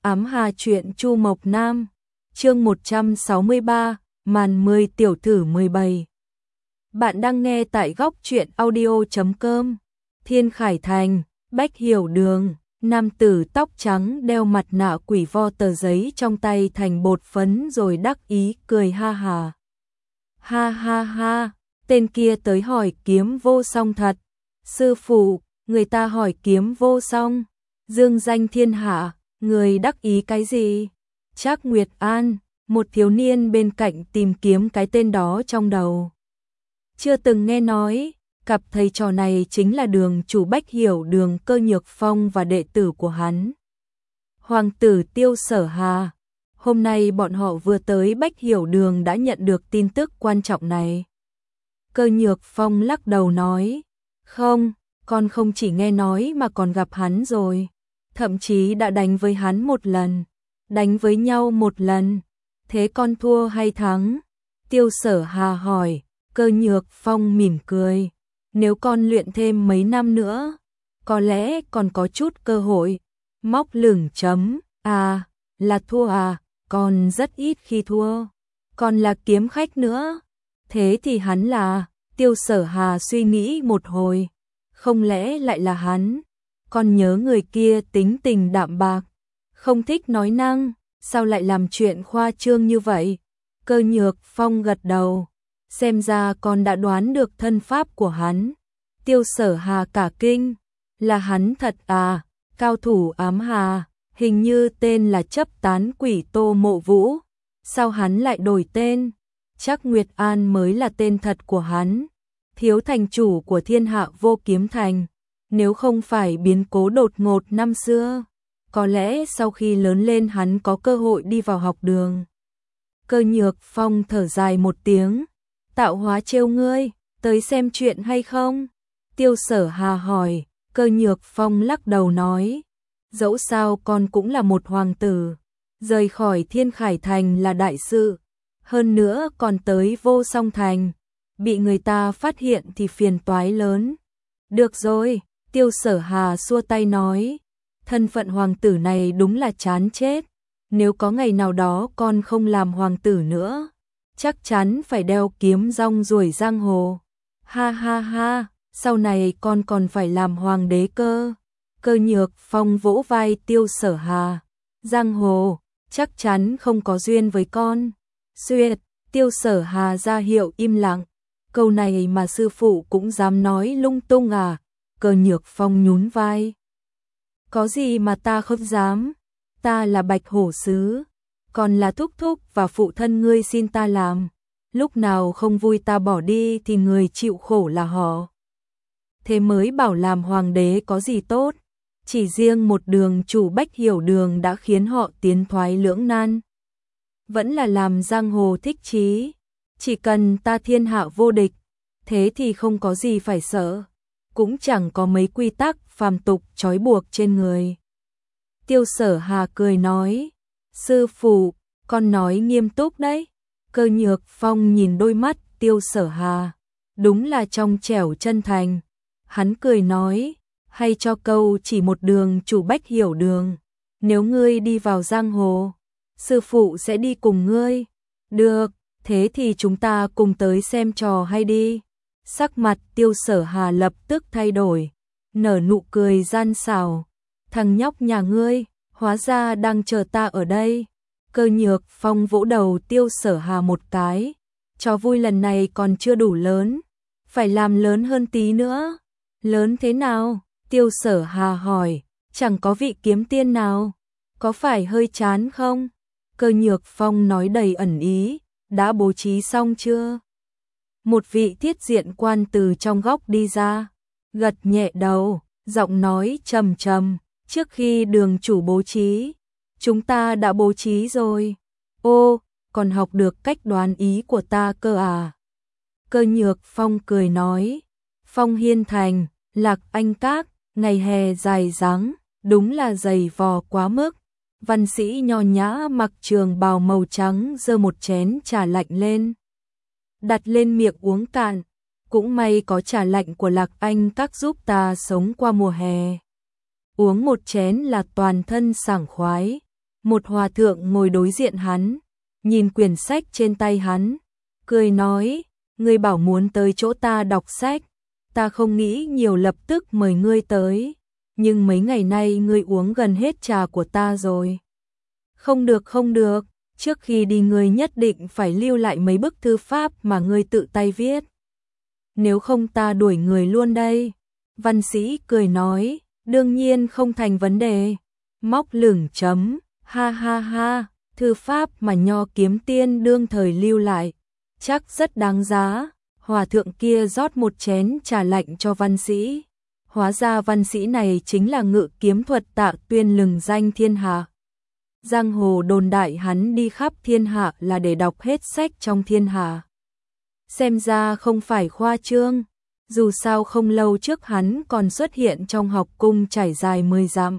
Ám Hà truyện Chu Mộc Nam, chương 163, màn 10 tiểu thử 17. Bạn đang nghe tại góc truyện audio.com. Thiên Khải Thành, Bách Hiểu Đường, nam tử tóc trắng đeo mặt nạ quỷ vo tờ giấy trong tay thành bột phấn rồi đắc ý cười ha hà. Ha ha ha, tên kia tới hỏi kiếm vô song thật. Sư phụ, người ta hỏi kiếm vô song, dương danh thiên hạ. Người đắc ý cái gì? Trác Nguyệt An, một thiếu niên bên cạnh tìm kiếm cái tên đó trong đầu. Chưa từng nghe nói, cặp thầy trò này chính là đường chủ Bách Hiểu Đường Cơ Nhược Phong và đệ tử của hắn. Hoàng tử Tiêu Sở Hà. Hôm nay bọn họ vừa tới Bách Hiểu Đường đã nhận được tin tức quan trọng này. Cơ Nhược Phong lắc đầu nói, không, con không chỉ nghe nói mà còn gặp hắn rồi. Thậm chí đã đánh với hắn một lần, đánh với nhau một lần. Thế con thua hay thắng? Tiêu Sở Hà hỏi. Cơ Nhược Phong mỉm cười. Nếu con luyện thêm mấy năm nữa, có lẽ còn có chút cơ hội. Móc lửng chấm. À, là thua à, con rất ít khi thua. Còn là kiếm khách nữa. Thế thì hắn là... Tiêu Sở Hà suy nghĩ một hồi. Không lẽ lại là hắn? Con nhớ người kia tính tình đạm bạc, không thích nói năng, sao lại làm chuyện khoa trương như vậy? Cơ Nhược Phong gật đầu, xem ra con đã đoán được thân pháp của hắn. Tiêu Sở Hà cả kinh, là hắn thật à? Cao thủ Ám Hà, hình như tên là Chấp Tán Quỷ Tô Mộ Vũ, sao hắn lại đổi tên? Chắc Nguyệt An mới là tên thật của hắn, thiếu thành chủ của Thiên Hạ Vô Kiếm Thành. Nếu không phải biến cố đột ngột năm xưa, có lẽ sau khi lớn lên hắn có cơ hội đi vào học đường. Cơ Nhược Phong thở dài một tiếng, tạo hóa trêu ngươi, tới xem chuyện hay không? Tiêu Sở Hà hỏi. Cơ Nhược Phong lắc đầu nói, dẫu sao con cũng là một hoàng tử, rời khỏi Thiên Khải Thành là đại sự, hơn nữa còn tới Vô Song Thành, bị người ta phát hiện thì phiền toái lớn. Được rồi. Tiêu Sở Hà xua tay nói, thân phận hoàng tử này đúng là chán chết, nếu có ngày nào đó con không làm hoàng tử nữa, chắc chắn phải đeo kiếm rong ruổi giang hồ. Ha ha ha, sau này con còn phải làm hoàng đế cơ. Cơ Nhược Phong vỗ vai Tiêu Sở Hà, giang hồ, chắc chắn không có duyên với con. Xuyệt, Tiêu Sở Hà ra hiệu im lặng, câu này mà sư phụ cũng dám nói lung tung à? Cơ Nhược Phong nhún vai. Có gì mà ta không dám, ta là Bạch Hổ Sứ, còn là thúc thúc và phụ thân ngươi xin ta làm, lúc nào không vui ta bỏ đi thì người chịu khổ là họ. Thế mới bảo làm hoàng đế có gì tốt, chỉ riêng một đường chủ Bách Hiểu Đường đã khiến họ tiến thoái lưỡng nan. Vẫn là làm giang hồ thích chí, chỉ cần ta thiên hạ vô địch, thế thì không có gì phải sợ. Cũng chẳng có mấy quy tắc phàm tục trói buộc trên người. Tiêu Sở Hà cười nói, sư phụ, con nói nghiêm túc đấy. Cơ Nhược Phong nhìn đôi mắt Tiêu Sở Hà, đúng là trong trẻo chân thành. Hắn cười nói, hay cho câu chỉ một đường chủ Bách Hiểu Đường, nếu ngươi đi vào giang hồ, sư phụ sẽ đi cùng ngươi. Được, thế thì chúng ta cùng tới xem trò hay đi. Sắc mặt Tiêu Sở Hà lập tức thay đổi, nở nụ cười gian xảo. Thằng nhóc nhà ngươi, hóa ra đang chờ ta ở đây. Cơ Nhược Phong vỗ đầu Tiêu Sở Hà một cái. Trò vui lần này còn chưa đủ lớn, phải làm lớn hơn tí nữa. Lớn thế nào? Tiêu Sở Hà hỏi. Chẳng có vị kiếm tiên nào, có phải hơi chán không? Cơ Nhược Phong nói đầy ẩn ý, đã bố trí xong chưa? Một vị thiết diện quan từ trong góc đi ra, gật nhẹ đầu, giọng nói trầm trầm, trước khi đường chủ bố trí, chúng ta đã bố trí rồi. Ô, còn học được cách đoán ý của ta cơ à? Cơ Nhược Phong cười nói, Phong Hiên Thành, Lạc Anh Các, ngày hè dài dáng, đúng là dày vò quá mức. Văn sĩ nho nhã mặc trường bào màu trắng giơ một chén trà lạnh lên, đặt lên miệng uống cạn. Cũng may có trà lạnh của Lạc Anh Các giúp ta sống qua mùa hè. Uống một chén là toàn thân sảng khoái. Một hòa thượng ngồi đối diện hắn, nhìn quyển sách trên tay hắn, cười nói, ngươi bảo muốn tới chỗ ta đọc sách, ta không nghĩ nhiều lập tức mời ngươi tới, nhưng mấy ngày nay ngươi uống gần hết trà của ta rồi. Không được không được, trước khi đi ngươi nhất định phải lưu lại mấy bức thư pháp mà ngươi tự tay viết. Nếu không ta đuổi người luôn đây. Văn Sĩ cười nói, đương nhiên không thành vấn đề. Móc lửng chấm, ha ha ha, thư pháp mà Nho Kiếm Tiên đương thời lưu lại, chắc rất đáng giá. Hòa thượng kia rót một chén trà lạnh cho Văn Sĩ. Hóa ra Văn Sĩ này chính là ngự kiếm thuật Tạ Tuyên lừng danh thiên hạ. Giang hồ đồn đại hắn đi khắp thiên hạ là để đọc hết sách trong thiên hạ. Xem ra không phải khoa trương, dù sao không lâu trước hắn còn xuất hiện trong học cung trải dài 10 dặm.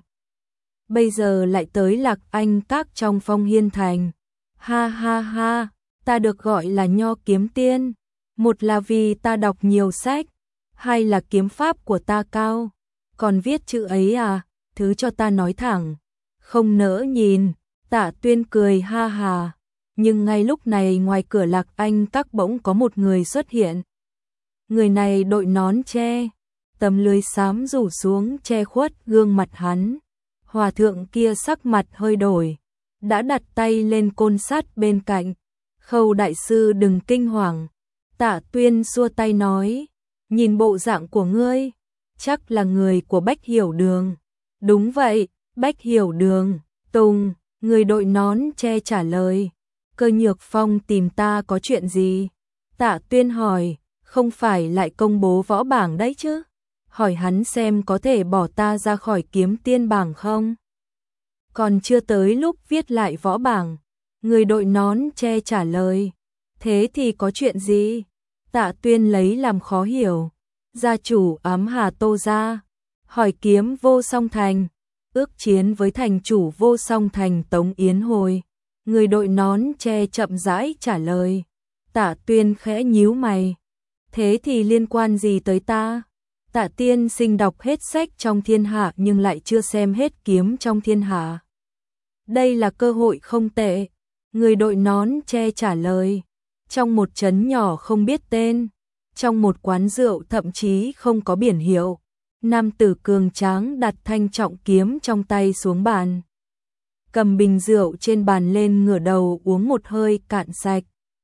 Bây giờ lại tới Lạc Anh Các trong Phong Hiên Thành. Ha ha ha, ta được gọi là Nho Kiếm Tiên, một là vì ta đọc nhiều sách, hai là kiếm pháp của ta cao, còn viết chữ ấy à, thứ cho ta nói thẳng, không nỡ nhìn. Tạ Tuyên cười ha hà, nhưng ngay lúc này ngoài cửa Lạc Anh Các bỗng có một người xuất hiện. Người này đội nón che, tấm lưới xám rủ xuống che khuất gương mặt hắn. Hòa thượng kia sắc mặt hơi đổi, đã đặt tay lên côn sắt bên cạnh. Khâu đại sư đừng kinh hoàng. Tạ Tuyên xua tay nói, nhìn bộ dạng của ngươi, chắc là người của Bách Hiểu Đường. Đúng vậy, Bách Hiểu Đường, Tùng. Người đội nón che trả lời, Cơ Nhược Phong tìm ta có chuyện gì? Tạ Tuyên hỏi, không phải lại công bố võ bảng đấy chứ? Hỏi hắn xem có thể bỏ ta ra khỏi kiếm tiên bảng không? Còn chưa tới lúc viết lại võ bảng. Người đội nón che trả lời, thế thì có chuyện gì? Tạ Tuyên lấy làm khó hiểu. Gia chủ ám Hà Tô gia, hỏi kiếm Vô Song Thành, ước chiến với thành chủ Vô Song Thành Tống Yến Hồi. Người đội nón che chậm rãi trả lời. Tạ Tuyên khẽ nhíu mày. Thế thì liên quan gì tới ta? Tạ tiên sinh đọc hết sách trong thiên hạ nhưng lại chưa xem hết kiếm trong thiên hạ. Đây là cơ hội không tệ. Người đội nón che trả lời. Trong một trấn nhỏ không biết tên, trong một quán rượu thậm chí không có biển hiệu, nam tử cường tráng đặt thanh trọng kiếm trong tay xuống bàn, cầm bình rượu trên bàn lên ngửa đầu uống một hơi cạn sạch.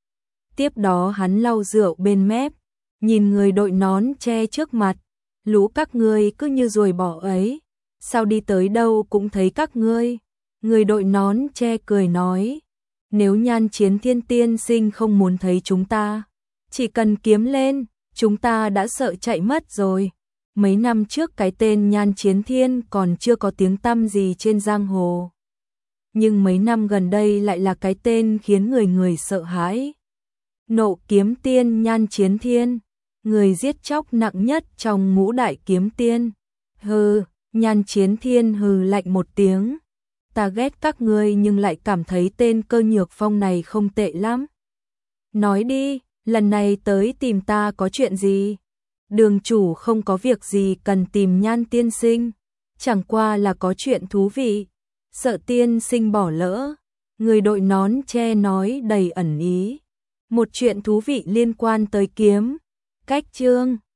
Tiếp đó hắn lau rượu bên mép, nhìn người đội nón che trước mặt, lũ các ngươi cứ như ruồi bọ ấy, sao đi tới đâu cũng thấy các ngươi. Người đội nón che cười nói, nếu Nhan Chiến Thiên tiên sinh không muốn thấy chúng ta, chỉ cần kiếm lên, chúng ta đã sợ chạy mất rồi. Mấy năm trước cái tên Nhan Chiến Thiên còn chưa có tiếng tăm gì trên giang hồ, nhưng mấy năm gần đây lại là cái tên khiến người người sợ hãi. Nộ kiếm tiên Nhan Chiến Thiên, người giết chóc nặng nhất trong ngũ đại kiếm tiên. Hừ, Nhan Chiến Thiên hừ lạnh một tiếng. Ta ghét các ngươi nhưng lại cảm thấy tên Cơ Nhược Phong này không tệ lắm. Nói đi, lần này tới tìm ta có chuyện gì? Đường chủ không có việc gì cần tìm Nhan tiên sinh, chẳng qua là có chuyện thú vị, sợ tiên sinh bỏ lỡ. Người đội nón che nói đầy ẩn ý. Một chuyện thú vị liên quan tới kiếm. Cách chương